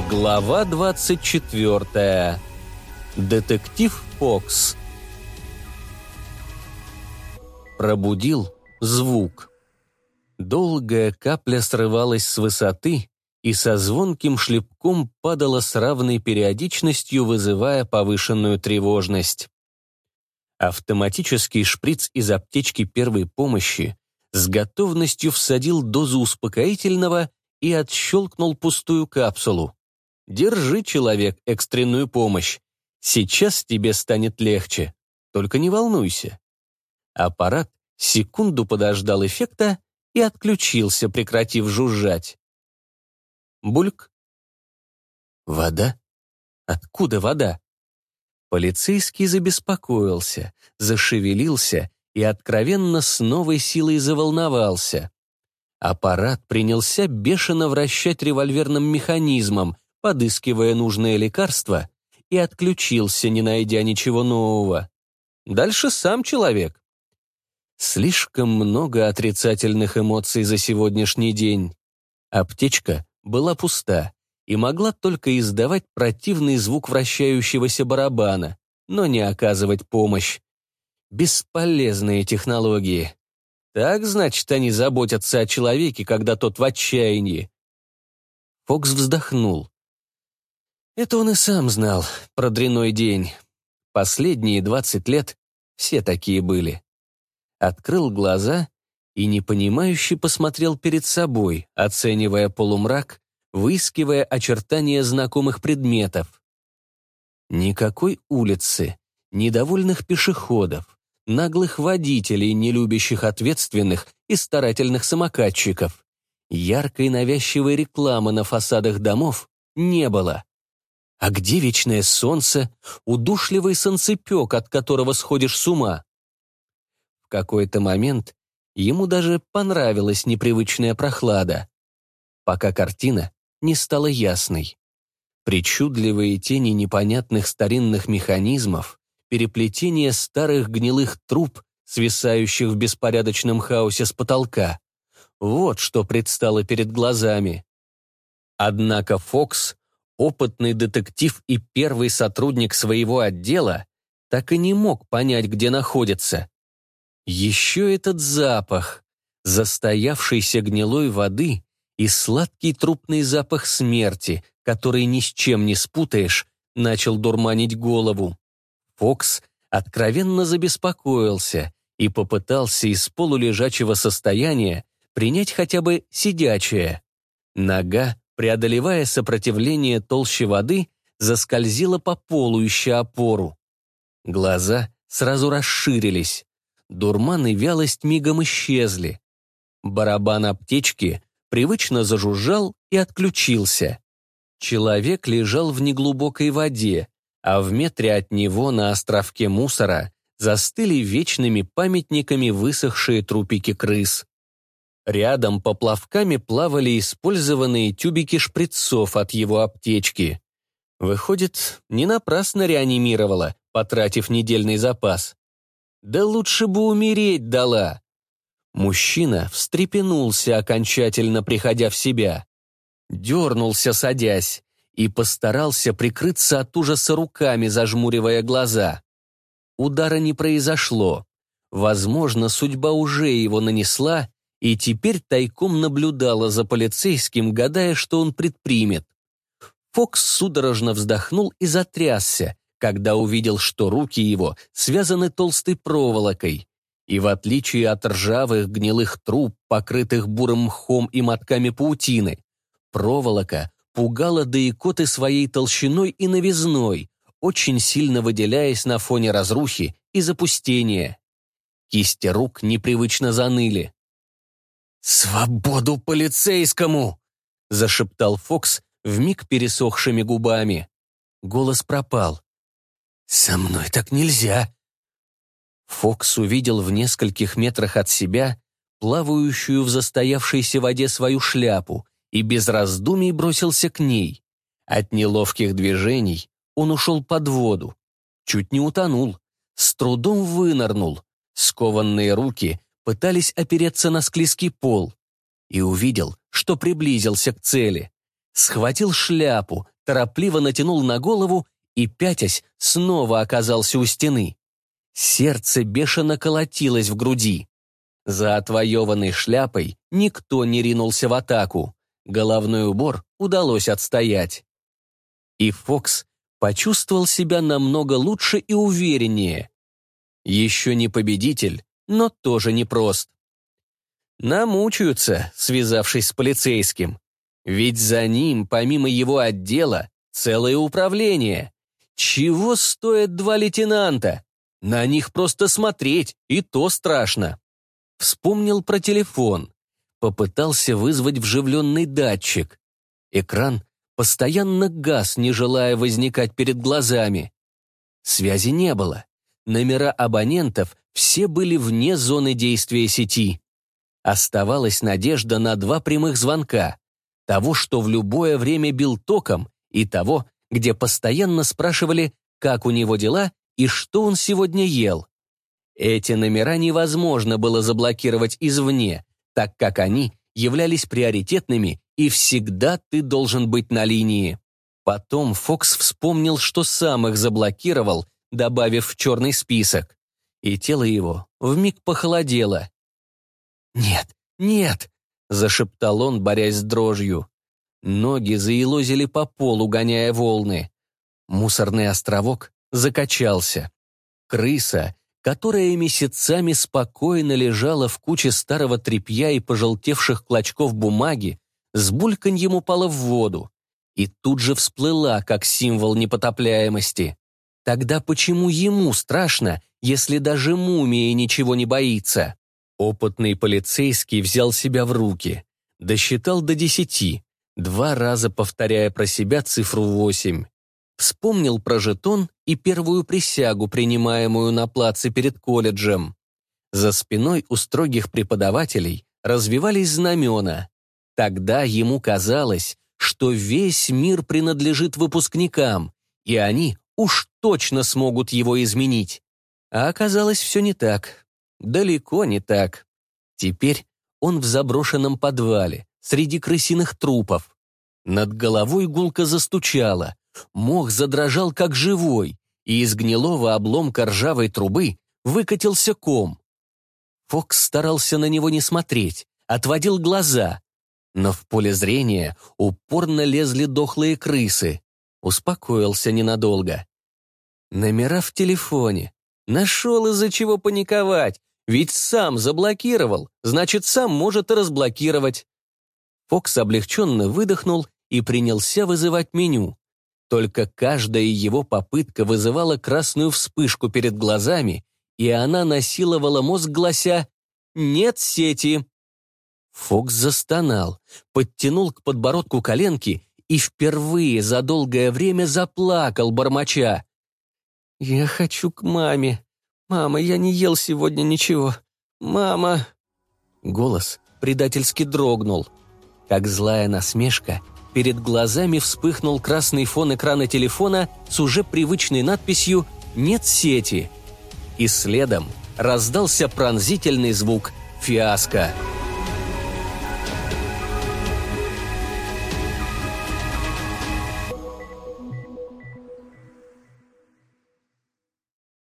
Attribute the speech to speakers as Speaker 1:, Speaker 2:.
Speaker 1: Глава 24. Детектив Фокс. Пробудил звук. Долгая капля срывалась с высоты и со звонким шлепком падала с равной периодичностью, вызывая повышенную тревожность. Автоматический шприц из аптечки первой помощи с готовностью всадил дозу успокоительного и отщелкнул пустую капсулу. «Держи, человек, экстренную помощь. Сейчас тебе станет легче. Только не волнуйся». Аппарат секунду подождал эффекта и отключился, прекратив жужжать. Бульк. Вода? Откуда вода? Полицейский забеспокоился, зашевелился и откровенно с новой силой заволновался. Аппарат принялся бешено вращать револьверным механизмом, подыскивая нужное лекарство, и отключился, не найдя ничего нового. Дальше сам человек. Слишком много отрицательных эмоций за сегодняшний день. Аптечка была пуста и могла только издавать противный звук вращающегося барабана, но не оказывать помощь. Бесполезные технологии. Так, значит, они заботятся о человеке, когда тот в отчаянии. Фокс вздохнул. Это он и сам знал про дрянной день. Последние 20 лет все такие были. Открыл глаза и непонимающе посмотрел перед собой, оценивая полумрак, выискивая очертания знакомых предметов. Никакой улицы, недовольных пешеходов, наглых водителей, не любящих ответственных и старательных самокатчиков. Яркой навязчивой рекламы на фасадах домов не было. А где вечное солнце, удушливый солнцепек, от которого сходишь с ума? В какой-то момент ему даже понравилась непривычная прохлада, пока картина не стала ясной. Причудливые тени непонятных старинных механизмов, переплетение старых гнилых труб, свисающих в беспорядочном хаосе с потолка. Вот что предстало перед глазами. Однако Фокс, опытный детектив и первый сотрудник своего отдела, так и не мог понять, где находится. Еще этот запах, застоявшейся гнилой воды и сладкий трупный запах смерти, который ни с чем не спутаешь, начал дурманить голову. Фокс откровенно забеспокоился и попытался из полулежачего состояния принять хотя бы сидячее. Нога, преодолевая сопротивление толще воды, заскользила по полу, ища опору. Глаза сразу расширились. Дурман и вялость мигом исчезли. Барабан аптечки привычно зажужжал и отключился. Человек лежал в неглубокой воде, а в метре от него на островке мусора застыли вечными памятниками высохшие трупики крыс. Рядом поплавками плавали использованные тюбики шприцов от его аптечки. Выходит, не напрасно реанимировала, потратив недельный запас. Да лучше бы умереть дала. Мужчина встрепенулся, окончательно приходя в себя. Дернулся, садясь, и постарался прикрыться от ужаса руками, зажмуривая глаза. Удара не произошло. Возможно, судьба уже его нанесла, и теперь тайком наблюдала за полицейским, гадая, что он предпримет. Фокс судорожно вздохнул и затрясся, когда увидел, что руки его связаны толстой проволокой. И в отличие от ржавых гнилых труб, покрытых бурым мхом и мотками паутины, проволока пугала до икоты своей толщиной и новизной, очень сильно выделяясь на фоне разрухи и запустения. Кисти рук непривычно заныли. «Свободу полицейскому!» — зашептал Фокс вмиг пересохшими губами. Голос пропал. «Со мной так нельзя!» Фокс увидел в нескольких метрах от себя плавающую в застоявшейся воде свою шляпу и без раздумий бросился к ней. От неловких движений он ушел под воду. Чуть не утонул, с трудом вынырнул. Скованные руки пытались опереться на склизкий пол. И увидел, что приблизился к цели. Схватил шляпу, торопливо натянул на голову и, пятясь, снова оказался у стены. Сердце бешено колотилось в груди. За отвоеванной шляпой никто не ринулся в атаку. Головной убор удалось отстоять. И Фокс почувствовал себя намного лучше и увереннее. Еще не победитель, но тоже непрост. Намучаются, связавшись с полицейским. Ведь за ним, помимо его отдела, целое управление. Чего стоят 2 лейтенанта? На них просто смотреть, и то страшно. Вспомнил про телефон. Попытался вызвать вживленный датчик. Экран постоянно гас, не желая возникать перед глазами. Связи не было. Номера абонентов все были вне зоны действия сети. Оставалась надежда на 2 прямых звонка. Того, что в любое время бил током, и того, где постоянно спрашивали, как у него дела и что он сегодня ел. Эти номера невозможно было заблокировать извне, так как они являлись приоритетными, и всегда ты должен быть на линии. Потом Фокс вспомнил, что сам их заблокировал, добавив в черный список, и тело его вмиг похолодело. «Нет, нет!» — зашептал он, борясь с дрожью. Ноги заелозили по полу, гоняя волны. Мусорный островок закачался. Крыса, которая месяцами спокойно лежала в куче старого тряпья и пожелтевших клочков бумаги, с бульканьем упала в воду и тут же всплыла, как символ непотопляемости. Тогда почему ему страшно, если даже мумия ничего не боится? Опытный полицейский взял себя в руки, досчитал до 10, 2 раза повторяя про себя цифру 8. Вспомнил про жетон и первую присягу, принимаемую на плаце перед колледжем. За спиной у строгих преподавателей развивались знамена. Тогда ему казалось, что весь мир принадлежит выпускникам, и они уж точно смогут его изменить. А оказалось, все не так. Далеко не так. Теперь он в заброшенном подвале, среди крысиных трупов. Над головой гулко застучало, мох задрожал как живой, и из гнилого обломка ржавой трубы выкатился ком. Фокс старался на него не смотреть, отводил глаза, но в поле зрения упорно лезли дохлые крысы. Успокоился ненадолго. Номера в телефоне. Нашел из-за чего паниковать, ведь сам заблокировал, значит, сам может и разблокировать. Фокс облегченно выдохнул и принялся вызывать меню. Только каждая его попытка вызывала красную вспышку перед глазами, и она насиловала мозг, глася «нет сети». Фокс застонал, подтянул к подбородку коленки и впервые за долгое время заплакал, бормоча. «Я хочу к маме. Мама, я не ел сегодня ничего. Мама!» Голос предательски дрогнул. Как злая насмешка, перед глазами вспыхнул красный фон экрана телефона с уже привычной надписью «Нет сети». И следом раздался пронзительный звук «Фиаско».